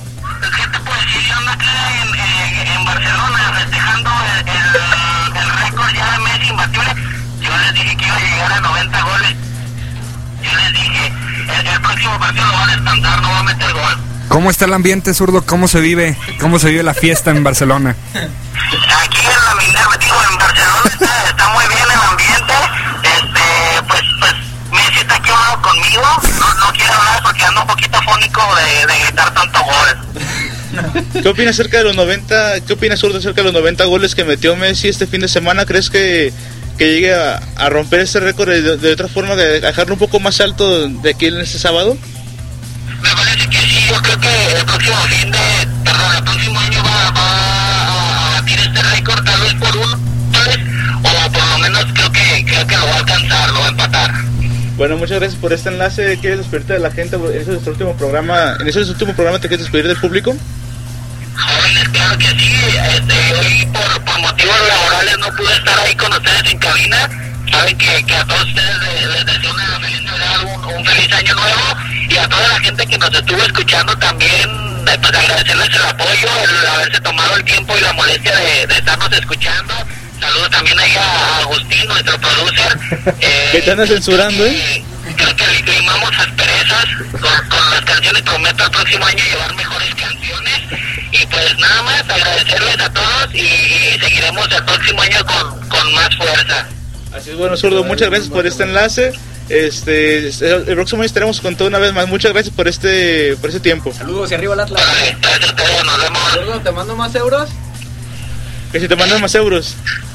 En Barcelona festejando el récord ya de Messi imbatible. Yo les dije que iba a llegar a 90 goles. Yo les dije, el próximo partido lo va a descansar, no va a meter gol. ¿Cómo está el ambiente, Zurdo? ¿Cómo se vive la fiesta en Barcelona? Aquí en Barcelona está muy bien el ambiente. Pues Messi está aquí hablando conmigo. No quiero hablar porque ando un poquito fónico de gritar tanto gol. ¿Qué opinas acerca de los 90? ¿Qué opinas, Zurdo, acerca de los 90 goles que metió Messi este fin de semana? ¿Crees que llegue a romper este récord de otra forma, de dejarlo un poco más alto de aquí en este sábado? Me parece que sí. Yo creo que el próximo año va a batir este récord, tal vez por uno, o por lo menos creo que lo va a alcanzar, lo va a empatar. Bueno, muchas gracias por este enlace. ¿Quieres despedirte de la gente? En ese es tu último programa. ¿En ese es tu último programa? ¿Te quieres despedir del público? Jóvenes, claro que sí. Hoy por motivos laborales no pude estar ahí con ustedes en cabina. Saben que a todos ustedes les deseo una feliz Navidad, un feliz año nuevo, y a toda la gente que nos estuvo escuchando también, pues agradecerles el apoyo, el haberse tomado el tiempo y la molestia de estarnos escuchando. Saludos también ahí a Agustín, nuestro producer. ¿Qué te andas censurando, Creo que limamos asperezas con las canciones. Prometo el próximo año llevar mejores canciones. Y pues nada más, agradecerles a todos y seguiremos el próximo año con más fuerza. Así es, bueno, Zurdo, muchas gracias por este enlace. El próximo año estaremos con todo una vez más. Muchas gracias por este tiempo. Saludos y arriba el Atlas. Nos vemos. Zurdo, ¿te mando más euros? Que si te mandan más euros.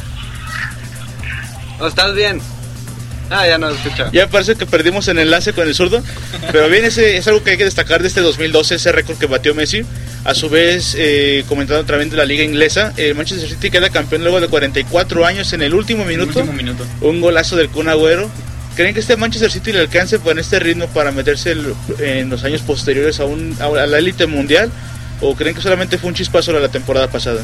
¿O estás bien? Ya no escucha. Ya parece que perdimos el enlace con el Zurdo. Pero bien, es algo que hay que destacar de este 2012, ese récord que batió Messi. A su vez, comentando otra vez de la liga inglesa, el Manchester City queda campeón luego de 44 años en el último minuto. Un golazo del Kun Agüero. ¿Creen que este Manchester City le alcance con este ritmo para meterse en los años posteriores a la élite mundial? ¿O creen que solamente fue un chispazo de la temporada pasada?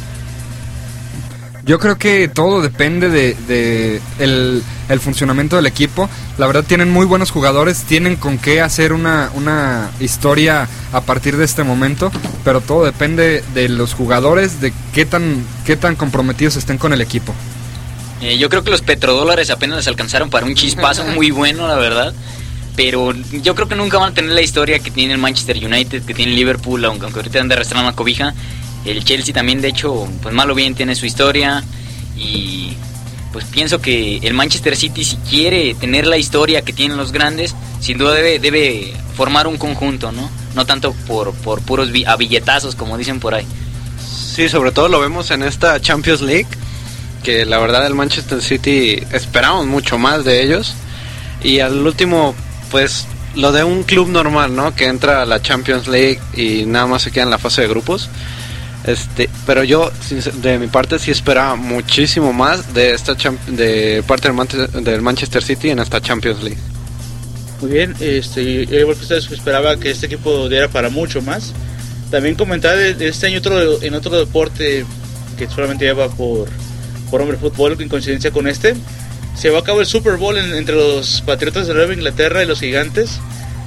Yo creo que todo depende de el funcionamiento del equipo. La verdad tienen muy buenos jugadores, tienen con qué hacer una historia a partir de este momento, pero todo depende de los jugadores, de qué tan comprometidos estén con el equipo. Yo creo que los petrodólares apenas les alcanzaron para un chispazo muy bueno, la verdad. Pero yo creo que nunca van a tener la historia que tiene el Manchester United, que tiene el Liverpool, aunque ahorita han de arrastrar una cobija. El Chelsea también, de hecho, pues mal o bien tiene su historia. Y pues pienso que el Manchester City, si quiere tener la historia que tienen los grandes, sin duda debe formar un conjunto, ¿no? No tanto por puros a billetazos, como dicen por ahí. Sí, sobre todo lo vemos en esta Champions League, que la verdad el Manchester City esperamos mucho más de ellos. Y al último, pues lo de un club normal, ¿no? Que entra a la Champions League y nada más se queda en la fase de grupos. Pero yo de mi parte sí esperaba muchísimo más de parte del Manchester City en esta Champions League. Muy bien, igual que ustedes, esperaba que este equipo diera para mucho más. También comentar de este año en otro deporte que solamente lleva por hombre fútbol, en coincidencia con se va a cabo el Super Bowl entre los Patriotas de Nueva Inglaterra y los Gigantes.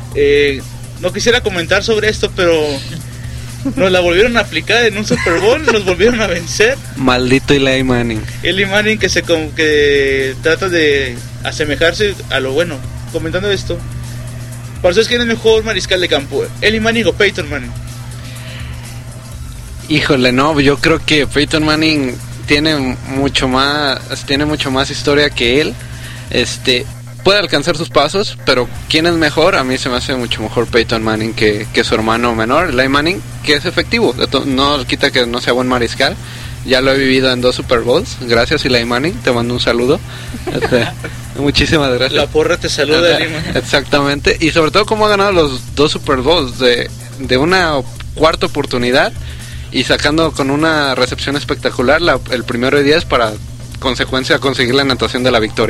No quisiera comentar sobre esto, pero nos la volvieron a aplicar en un Super Bowl, nos volvieron a vencer. Maldito Eli Manning. Eli Manning que trata de asemejarse a lo bueno. Comentando esto, para ustedes, ¿quién es el mejor mariscal de campo? ¿Eli Manning o Peyton Manning? Híjole, no, yo creo que Peyton Manning tiene mucho más historia que él. Puede alcanzar sus pasos, pero ¿quién es mejor? A mí se me hace mucho mejor Peyton Manning que su hermano menor, Eli Manning, que es efectivo. No quita que no sea buen mariscal. Ya lo he vivido en 2 Super Bowls. Gracias, Eli Manning, te mando un saludo. Muchísimas gracias. La porra te saluda, Eli Manning. Exactamente, y sobre todo cómo ha ganado los 2 Super Bowls de una cuarta oportunidad y sacando con una recepción espectacular el primero de 10 para consecuencia conseguir la anotación de la victoria.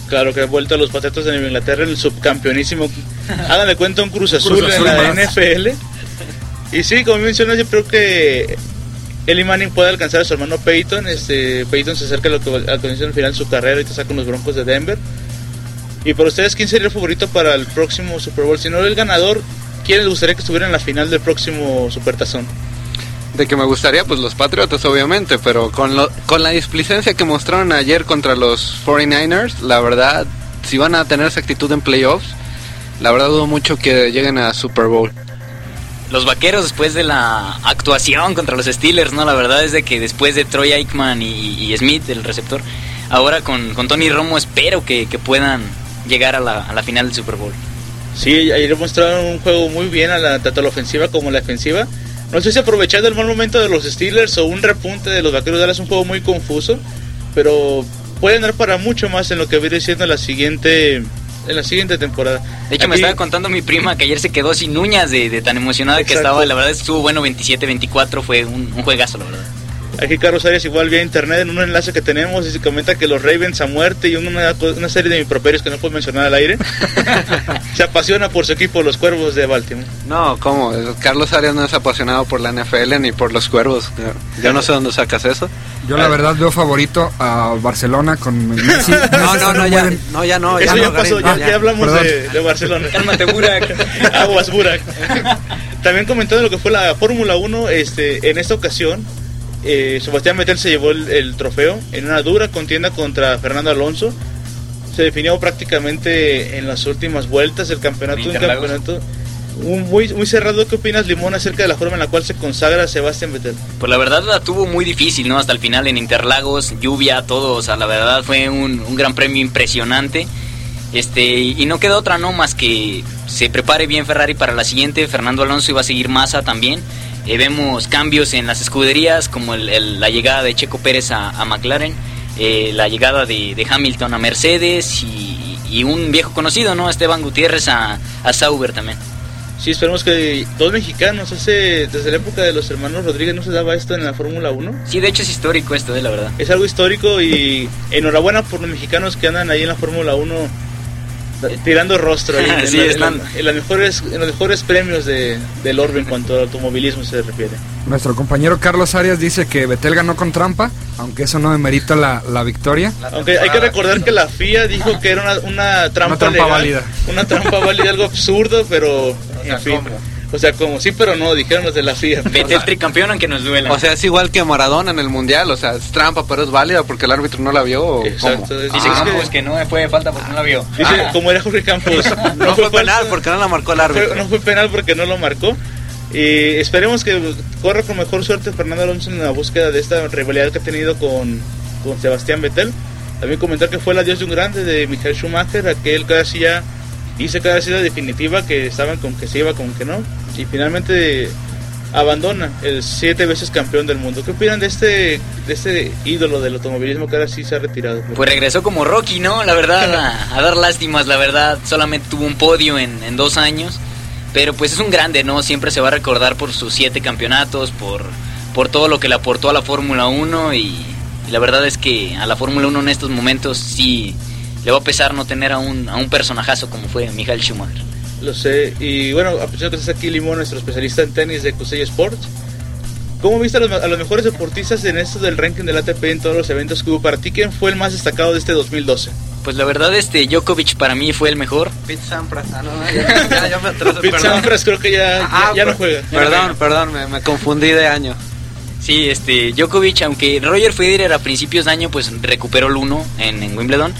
Claro, que ha vuelto a los Patriotas de Nueva Inglaterra, el subcampeonísimo. Háganle cuenta, un Cruz Azul en la NFL. Y sí, como mencionas, yo creo que Eli Manning puede alcanzar a su hermano Peyton. Peyton se acerca a lo que al final de su carrera, ahorita está con los Broncos de Denver. Y para ustedes, ¿quién sería el favorito para el próximo Super Bowl? Si no el ganador, ¿quién les gustaría que estuviera en la final del próximo Supertazón? De que me gustaría, pues los Patriotas obviamente, pero con la displicencia que mostraron ayer contra los 49ers, la verdad, si van a tener esa actitud en playoffs, la verdad dudo mucho que lleguen a Super Bowl. Los Vaqueros, después de la actuación contra los Steelers, ¿no? La verdad es de que después de Troy Aikman y Smith, el receptor, ahora con Tony Romo espero que puedan llegar a la final del Super Bowl. Sí, ayer mostraron un juego muy bien tanto a la ofensiva como a la defensiva. No sé si aprovechando el mal momento de los Steelers o un repunte de los Vaqueros de Dallas, un juego muy confuso, pero pueden dar para mucho más en lo que viene siendo en la siguiente temporada. De hecho, me estaba contando mi prima que ayer se quedó sin uñas de tan emocionada. Exacto. Que estaba. La verdad estuvo bueno, 27-24, fue un juegazo, la verdad. Aquí Carlos Arias igual vía internet en un enlace que tenemos y se comenta que los Ravens a muerte y una serie de improperios que no puedo mencionar al aire. Se apasiona por su equipo, los Cuervos de Baltimore. No, ¿cómo? Carlos Arias no es apasionado por la NFL ni por los Cuervos. Yo no sé dónde sacas eso. Yo la verdad veo favorito a Barcelona con Messi. No, eso ya pasó, ya hablamos de Barcelona. Cálmate, Burak. Aguas, Burak. También comentando lo que fue la Fórmula 1, en esta ocasión Sebastián Vettel se llevó el trofeo en una dura contienda contra Fernando Alonso. Se definió prácticamente en las últimas vueltas el campeonato, un campeonato muy, muy cerrado. ¿Qué opinas, Limón, acerca de la forma en la cual se consagra Sebastián Vettel? Pues la verdad la tuvo muy difícil, ¿no? Hasta el final en Interlagos, lluvia, todo, o sea, la verdad fue un gran premio impresionante. Y no quedó otra, ¿no? Más que se prepare bien Ferrari para la siguiente. Fernando Alonso iba a seguir Massa también. Vemos cambios en las escuderías, como la llegada de Checo Pérez a McLaren, la llegada de Hamilton a Mercedes y un viejo conocido, ¿no? Esteban Gutiérrez a Sauber también. Sí, esperemos que dos mexicanos, desde la época de los hermanos Rodríguez no se daba esto en la Fórmula 1. Sí, de hecho es histórico esto, la verdad. Es algo histórico y enhorabuena por los mexicanos que andan ahí en la Fórmula 1 tirando rostro ahí, sí, en los mejores premios del orbe en cuanto al automovilismo se refiere. Nuestro compañero Carlos Arias dice que Vettel ganó con trampa, aunque eso no demerita la victoria. Aunque hay que recordar que la FIA dijo que era una trampa legal, válida. Una trampa válida, algo absurdo, pero en fin. O sea, como sí, pero no, dijeron los de la FIA. Vettel tricampeón aunque nos duela. O sea, es igual que Maradona en el Mundial, o sea, es trampa, pero es válida porque el árbitro no la vio. ¿O exacto. Dice Campos que no fue falta porque no la vio. Dice, como era Jorge Campos, no fue penal porque no la marcó el árbitro. No fue penal porque no lo marcó. Y esperemos que corra con mejor suerte Fernando Alonso en la búsqueda de esta rivalidad que ha tenido con Sebastián Vettel. También comentar que fue el adiós de un grande, de Michael Schumacher, aquel que hacía dice que ha sido definitiva, que estaban con que se iba, con que no, y finalmente abandona el 7 veces campeón del mundo. ¿Qué opinan de este ídolo del automovilismo que ahora sí se ha retirado? Pues regresó como Rocky, ¿no? La verdad, a dar lástimas, la verdad, solamente tuvo un podio en 2 años, pero pues es un grande, ¿no? Siempre se va a recordar por sus 7 campeonatos, por todo lo que le aportó a la Fórmula 1 y la verdad es que a la Fórmula 1 en estos momentos sí le va a pesar no tener a un personajazo como fue Michael Schumacher. Lo sé, y bueno, aprovechando que estás aquí, Limón, nuestro especialista en tenis de Cusey Sports, ¿cómo viste a los mejores deportistas en esto del ranking del ATP en todos los eventos que hubo? Para ti, ¿quién fue el más destacado de este 2012? Pues la verdad, Djokovic para mí fue el mejor. Pete Sampras, ya me atraso. Pete Sampras creo que ya no juega. Perdón, me confundí de año. Sí, Djokovic, aunque Roger Federer a principios de año pues recuperó el 1 en Wimbledon,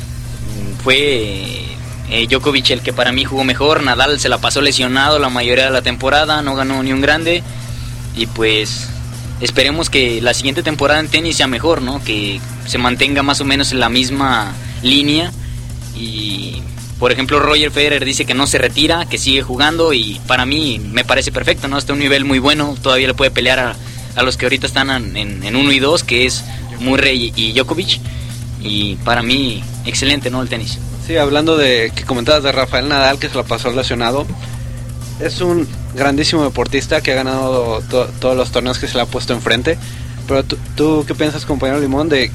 fue Djokovic el que para mí jugó mejor. Nadal se la pasó lesionado la mayoría de la temporada, no ganó ni un grande y pues esperemos que la siguiente temporada en tenis sea mejor, ¿no? Que se mantenga más o menos en la misma línea y por ejemplo Roger Federer dice que no se retira, que sigue jugando y para mí me parece perfecto, ¿no? Está a un nivel muy bueno, todavía le puede pelear a los que ahorita están en 1 y 2, que es Murray y Djokovic. Y para mí, excelente, ¿no? El tenis. Sí, hablando de que comentabas de Rafael Nadal, que se la pasó lesionado. Es un grandísimo deportista que ha ganado todos los torneos que se le ha puesto enfrente. Pero tú ¿qué piensas, compañero Limón, de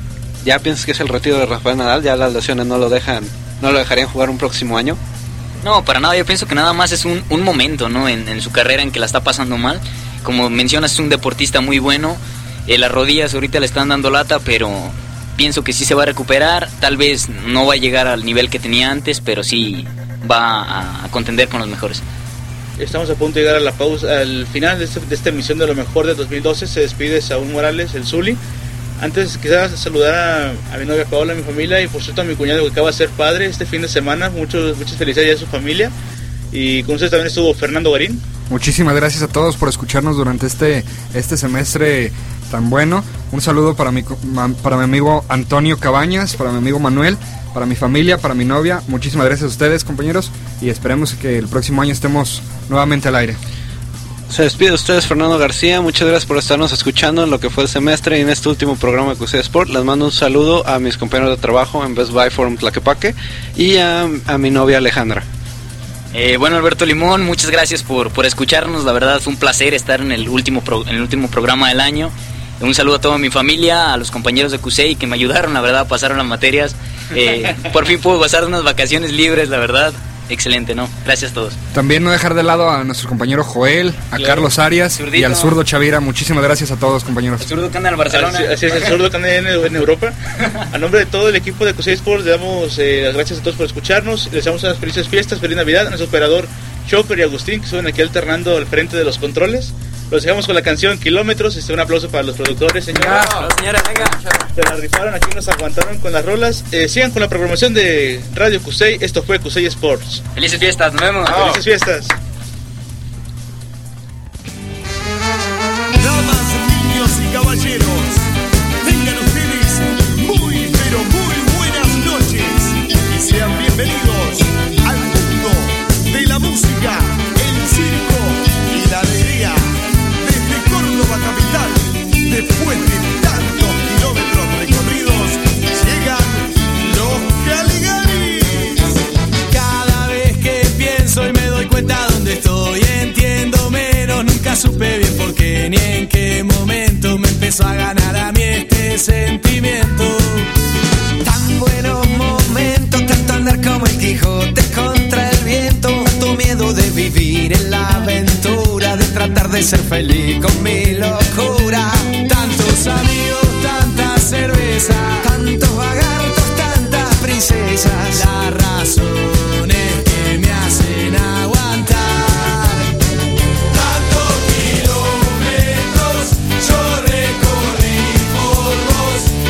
¿Ya piensas que es el retiro de Rafael Nadal? ¿Ya las lesiones no lo dejarían jugar un próximo año? No, para nada, yo pienso que nada más es un momento, ¿no? En su carrera en que la está pasando mal. Como mencionas, es un deportista muy bueno. Las rodillas ahorita le están dando lata, pero pienso que sí se va a recuperar. Tal vez no va a llegar al nivel que tenía antes, pero sí va a contender con los mejores. Estamos a punto de llegar a la pausa, al final de esta emisión de lo mejor de 2012. Se despide Saúl Morales, el Zuli. Antes quizás saludar a mi novia Paola, a mi familia y por cierto a mi cuñado que acaba de ser padre este fin de semana. Muchas felicidades a su familia. Y con ustedes también estuvo Fernando Garín. Muchísimas gracias a todos por escucharnos durante este semestre tan bueno. Un saludo para mi amigo Antonio Cabañas, para mi amigo Manuel, para mi familia, para mi novia. Muchísimas gracias a ustedes, compañeros, y esperemos que el próximo año estemos nuevamente al aire. Se despide de ustedes Fernando García, muchas gracias por estarnos escuchando en lo que fue el semestre y en este último programa de QC Sport. Les mando un saludo a mis compañeros de trabajo en Best Buy Forum Tlaquepaque y a mi novia Alejandra. Bueno, Alberto Limón, muchas gracias por escucharnos. La verdad fue un placer estar en el último programa del año. Un saludo a toda mi familia, a los compañeros de CUSEI que me ayudaron, la verdad, pasaron las materias. Por fin puedo pasar unas vacaciones libres, la verdad. Excelente, ¿no? Gracias a todos. También no dejar de lado a nuestro compañero Joel, a Carlos Arias Zurdito. Y al zurdo Chavira. Muchísimas gracias a todos, compañeros. El zurdo que anda en Barcelona. Así es, el zurdo que anda en Europa. A nombre de todo el equipo de CUSEI Sports, le damos las gracias a todos por escucharnos. Les deseamos unas felices fiestas, feliz Navidad a nuestro operador Chopper y Agustín, que suben aquí alternando al frente de los controles. Los dejamos con la canción Kilómetros. Un aplauso para los productores, señora. Señora, venga. Se la rifaron, aquí nos aguantaron con las rolas. Sigan con la programación de Radio CUSEI. Esto fue CUSEI Sports. Felices fiestas, nos vemos. Felices fiestas. Damas, niños y caballeros, tengan ustedes muy, pero muy buenas noches y sean bienvenidos al mundo de la música, el circo y la alegría. Desde Córdoba capital, después de tantos kilómetros recorridos, llegan los Caligaris. Cada vez que pienso y me doy cuenta dónde estoy, entiendo menos, nunca supe bien por qué ni en qué momento me empezó a ganar a mí este sentimiento. Tan buenos momentos, tanto andar como el Quijote contra el viento, tanto miedo de vivir en la aventura, de tratar de ser feliz con mi locura. Tantos amigos